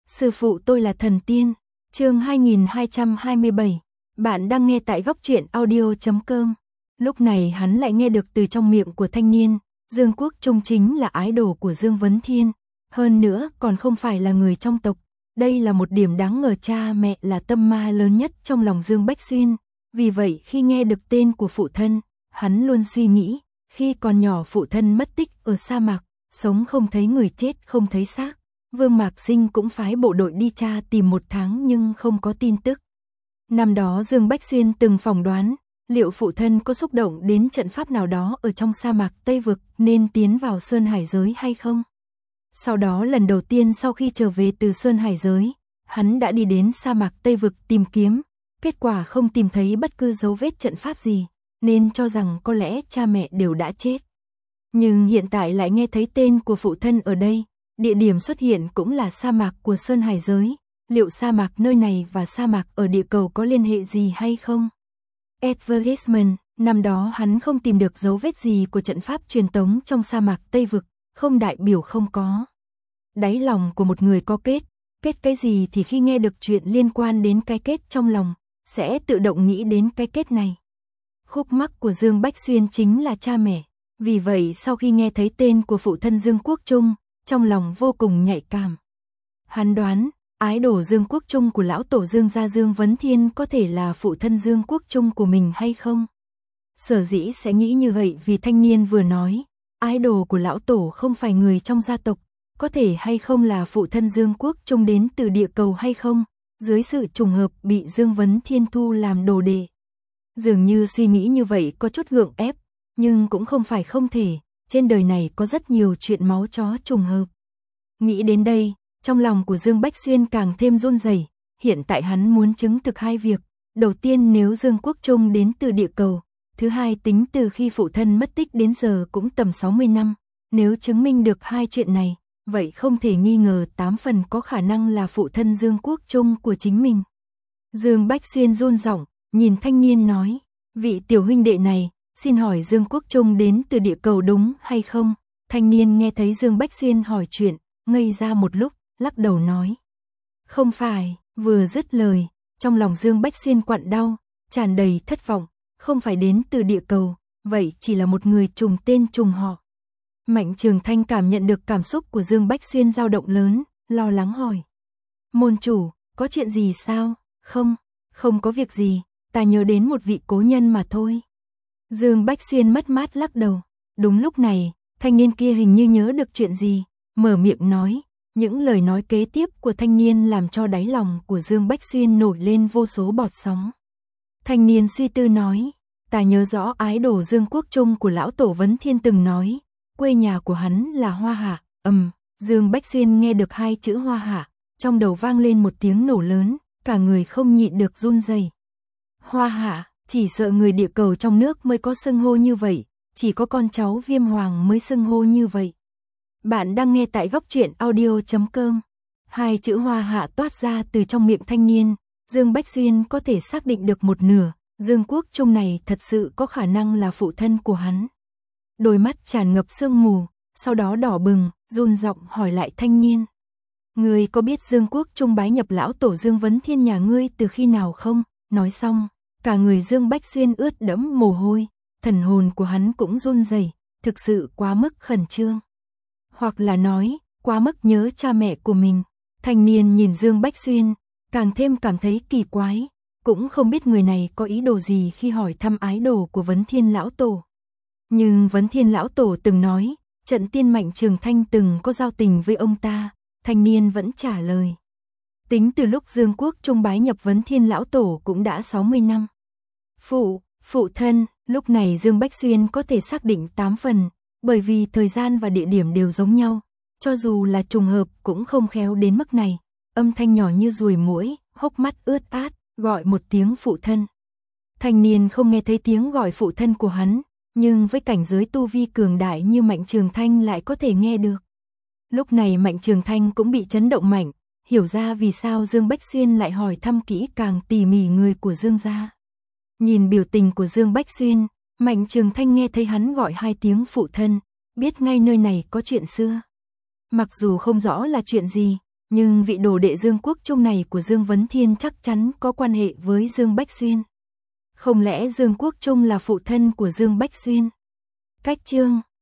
Sư phụ tôi là thần tiên. Chương 2227. Bạn đang nghe tại góc truyện audio.com. Lúc này hắn lại nghe được từ trong miệng của thanh niên, Dương Quốc Trung chính là idol của Dương Vấn Thiên, hơn nữa còn không phải là người trong tộc. Đây là một điểm đáng ngờ, cha mẹ là tâm ma lớn nhất trong lòng Dương Bách Xuyên. Vì vậy khi nghe được tên của phụ thân, hắn luôn suy nghĩ, khi còn nhỏ phụ thân mất tích ở sa mạc, sống không thấy người, chết không thấy xác. Vương Mạc Sinh cũng phái bộ đội đi tra tìm 1 tháng nhưng không có tin tức. Năm đó Dương Bách Xuyên từng phỏng đoán, liệu phụ thân có xúc động đến trận pháp nào đó ở trong sa mạc Tây Vực nên tiến vào Sơn Hải Giới hay không? Sau đó lần đầu tiên sau khi trở về từ Sơn Hải Giới, hắn đã đi đến sa mạc Tây Vực tìm kiếm, kết quả không tìm thấy bất cứ dấu vết trận pháp gì, nên cho rằng có lẽ cha mẹ đều đã chết. Nhưng hiện tại lại nghe thấy tên của phụ thân ở đây, địa điểm xuất hiện cũng là sa mạc của Sơn Hải Giới, liệu sa mạc nơi này và sa mạc ở địa cầu có liên hệ gì hay không? Advertisement, năm đó hắn không tìm được dấu vết gì của trận pháp truyền tống trong sa mạc Tây Vực, không đại biểu không có. Đáy lòng của một người có kết cái gì thì khi nghe được chuyện liên quan đến cái kết trong lòng, sẽ tự động nghĩ đến cái kết này. Khúc mắc của Dương Bách Xuyên chính là cha mẹ, vì vậy sau khi nghe thấy tên của phụ thân Dương Quốc Trung, trong lòng vô cùng nhạy cảm. Hắn đoán, ái đổ Dương Quốc Trung của lão tổ Dương gia Dương Vấn Thiên có thể là phụ thân Dương Quốc Trung của mình hay không? Sở dĩ sẽ nghĩ như vậy vì thanh niên vừa nói, ái đồ của lão tổ không phải người trong gia tộc, có thể hay không là phụ thân Dương Quốc Trung đến từ địa cầu hay không, dưới sự trùng hợp bị Dương Vấn Thiên thu làm đồ đệ. Dường như suy nghĩ như vậy có chút gượng ép, nhưng cũng không phải không thể, trên đời này có rất nhiều chuyện máu chó trùng hợp. Nghĩ đến đây, trong lòng của Dương Bách Xuyên càng thêm run rẩy. Hiện tại hắn muốn chứng thực 2 việc, đầu tiên nếu Dương Quốc Trung đến từ địa cầu, thứ hai tính từ khi phụ thân mất tích đến giờ cũng tầm 60 năm, nếu chứng minh được 2 chuyện này, vậy không thể nghi ngờ 8 phần có khả năng là phụ thân Dương Quốc Trung của chính mình. Dương Bách Xuyên run giọng, nhìn thanh niên nói, vị tiểu huynh đệ này, xin hỏi Dương Quốc Trung đến từ địa cầu đúng hay không? Thanh niên nghe thấy Dương Bách Xuyên hỏi chuyện, ngây ra một lúc, lắc đầu nói. Không phải, vừa dứt lời, trong lòng Dương Bách Xuyên quặn đau, tràn đầy thất vọng, không phải đến từ địa cầu, vậy chỉ là một người trùng tên trùng họ. Mạnh Trường Thanh cảm nhận được cảm xúc của Dương Bách Xuyên dao động lớn, lo lắng hỏi. Môn chủ, có chuyện gì sao? Không có việc gì, ta nhớ đến một vị cố nhân mà thôi. Dương Bách Xuyên mất mát lắc đầu. Đúng lúc này, thanh niên kia hình như nhớ được chuyện gì, mở miệng nói. Những lời nói kế tiếp của thanh niên làm cho đáy lòng của Dương Bách Xuyên nổi lên vô số bọt sóng. Thanh niên suy tư nói, ta nhớ rõ ái đồ Dương Quốc Trung của lão tổ Vấn Thiên từng nói, quê nhà của hắn là Hoa Hạ. Dương Bách Xuyên nghe được 2 chữ Hoa Hạ, trong đầu vang lên một tiếng nổ lớn, cả người không nhịn được run rẩy. Hoa Hạ, chỉ sợ người địa cầu trong nước mới có xưng hô như vậy, chỉ có con cháu Viêm Hoàng mới xưng hô như vậy. Bạn đang nghe tại góc truyện audio.com. 2 chữ Hoa Hạ toát ra từ trong miệng thanh niên, Dương Bách Xuyên có thể xác định được một nửa, Dương Quốc Trung này thật sự có khả năng là phụ thân của hắn. Đôi mắt tràn ngập sương mù, sau đó đỏ bừng, run giọng hỏi lại thanh niên. Ngươi có biết Dương Quốc Trung bái nhập lão tổ Dương Vấn Thiên nhà ngươi từ khi nào không? Nói xong, cả người Dương Bách Xuyên ướt đẫm mồ hôi, thần hồn của hắn cũng run rẩy, thực sự quá mức khẩn trương. Hoặc là nói, quá mức nhớ cha mẹ của mình. Thanh niên nhìn Dương Bách Xuyên, càng thêm cảm thấy kỳ quái, cũng không biết người này có ý đồ gì khi hỏi thăm ái đồ của Vấn Thiên lão tổ. Nhưng Vấn Thiên lão tổ từng nói, trận tiên Mạnh Trường Thanh từng có giao tình với ông ta, thanh niên vẫn trả lời. Tính từ lúc Dương Quốc Trung bái nhập Vấn Thiên lão tổ cũng đã 60 năm. Phụ thân, lúc này Dương Bách Xuyên có thể xác định 8 phần, bởi vì thời gian và địa điểm đều giống nhau, cho dù là trùng hợp cũng không khéo đến mức này. Âm thanh nhỏ như ruồi muỗi, hốc mắt ướt át, gọi một tiếng phụ thân. Thanh niên không nghe thấy tiếng gọi phụ thân của hắn, nhưng với cảnh giới tu vi cường đại như Mạnh Trường Thanh lại có thể nghe được. Lúc này Mạnh Trường Thanh cũng bị chấn động mạnh, hiểu ra vì sao Dương Bách Xuyên lại hỏi thăm kỹ càng tỉ mỉ người của Dương gia. Nhìn biểu tình của Dương Bách Xuyên, Mạnh Trường Thanh nghe thấy hắn gọi 2 tiếng phụ thân, biết ngay nơi này có chuyện xưa. Mặc dù không rõ là chuyện gì, Nhưng vị đồ đệ Dương Quốc Trung này của Dương Vấn Thiên chắc chắn có quan hệ với Dương Bách Xuyên. Không lẽ Dương Quốc Trung là phụ thân của Dương Bách Xuyên? Cách chương